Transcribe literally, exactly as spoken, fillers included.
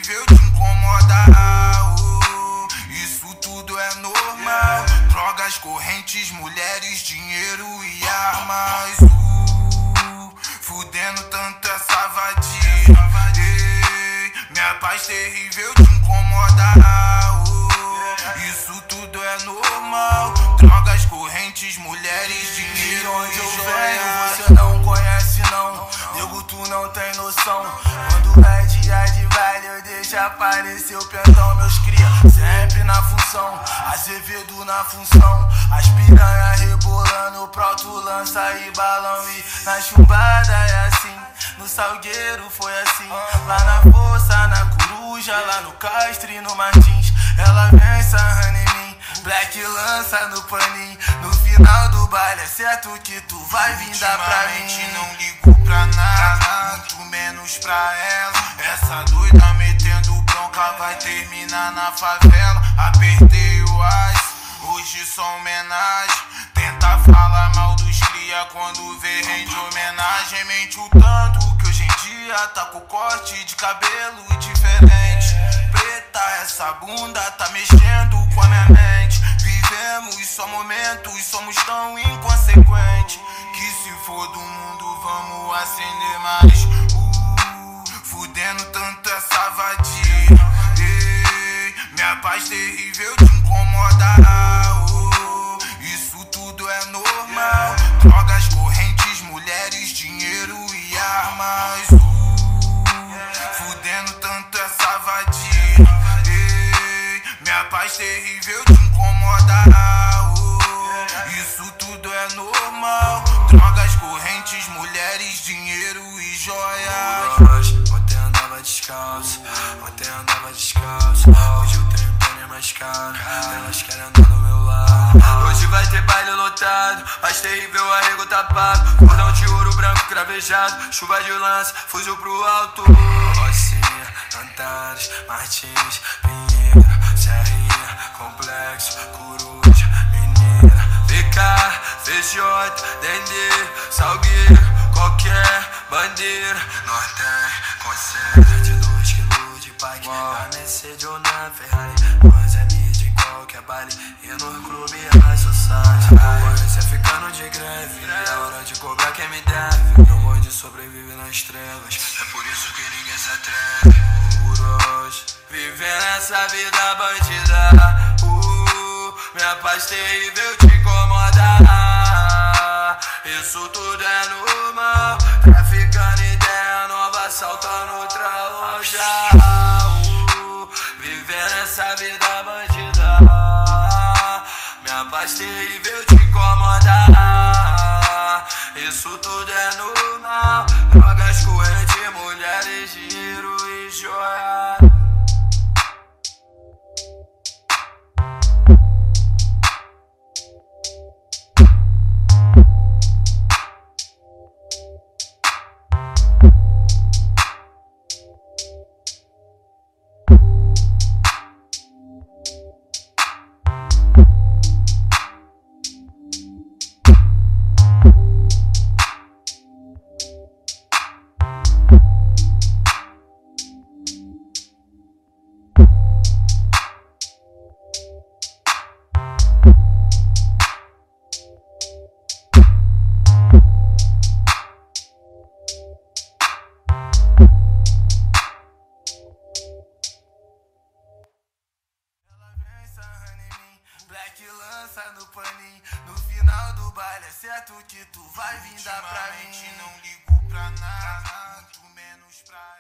terrível te incomodar. Oh, isso tudo é normal. Drogas, correntes, mulheres, dinheiro e armas. Uh, fudendo tanto essa vadia. Ei, minha paz terrível te incomodar. Oh, isso tudo é normal. Drogas, correntes, mulheres, dinheiro onde e eu joias. venho, você não conhece não. Nego, tu não tem noção. Quando é dia de baile, eu deixo aparecer o pentão. Meus cria, sempre na função. Azevedo na função. As piranha rebolando, pronto, lança e balão. E na chumbada é assim, no Salgueiro foi assim. Lá na Força, na Coruja, lá no Castro e no Martins. Ela vem sarrando em mim, Black lança no paninho. No final do baile é certo que tu vai vir dar pra mim. Não ligo pra nada, muito menos pra ela. Essa doida metendo bronca vai terminar na favela. Apertei o as, hoje só homenagem. Tenta falar mal dos cria, quando vê rende homenagem. Mente o tanto que hoje em dia tá com corte de cabelo diferente. Preta, essa bunda tá mexendo com a minha mente. Vivemos só momentos, somos tão inconsequentes que se for do mundo vamos acender mais. Uh, fudendo tanto essa vadia. Ei, minha paz terrível te incomodar. Oh, isso tudo é normal. Drogas, correntes, mulheres, dinheiro e armas. Uh, fudendo tanto essa vadia. Ei, minha paz terrível te incomodar. Oh, isso tudo é normal. Drogas, correntes, mulheres, dinheiro e joias. Ontem andava descalço, ontem andava descalço. Hoje o trem é mais caro, elas querem andar do meu lado. Hoje vai ter baile lotado, mas terrível arrego tá pago. Cordão de ouro branco cravejado, chuva de lança, fuzil pro alto. Rocinha, Antares, Martins, Pinheiro, Serrinha, Complexo, Coruja, Mineira, V K, V J, Dendê, Salgueiro, qualquer bandeira. Nós tem conserva de dois quilos de bike, na Mercedes ou na Ferrari. Nós é mídia em qualquer baile e no clube é mais society. Concorrência ficando de greve, é hora de cobrar quem me deve. Meu bonde sobrevive nas trevas, é por isso que ninguém se atreve. Por hoje, vivendo essa vida bandida. Uh, minha paz terrível te incomoda. Isso tudo é normal. Traficando ideia nova, assaltando outra loja. Uh, vivendo essa vida bandida. Minha paz terrível te incomoda. Isso tudo é normal. Drogas, correntes, mulheres, dinheiro e joias. Black lança no paninho. No final do baile é certo que tu vai vir dar pra mim. Não ligo pra nada, muito menos pra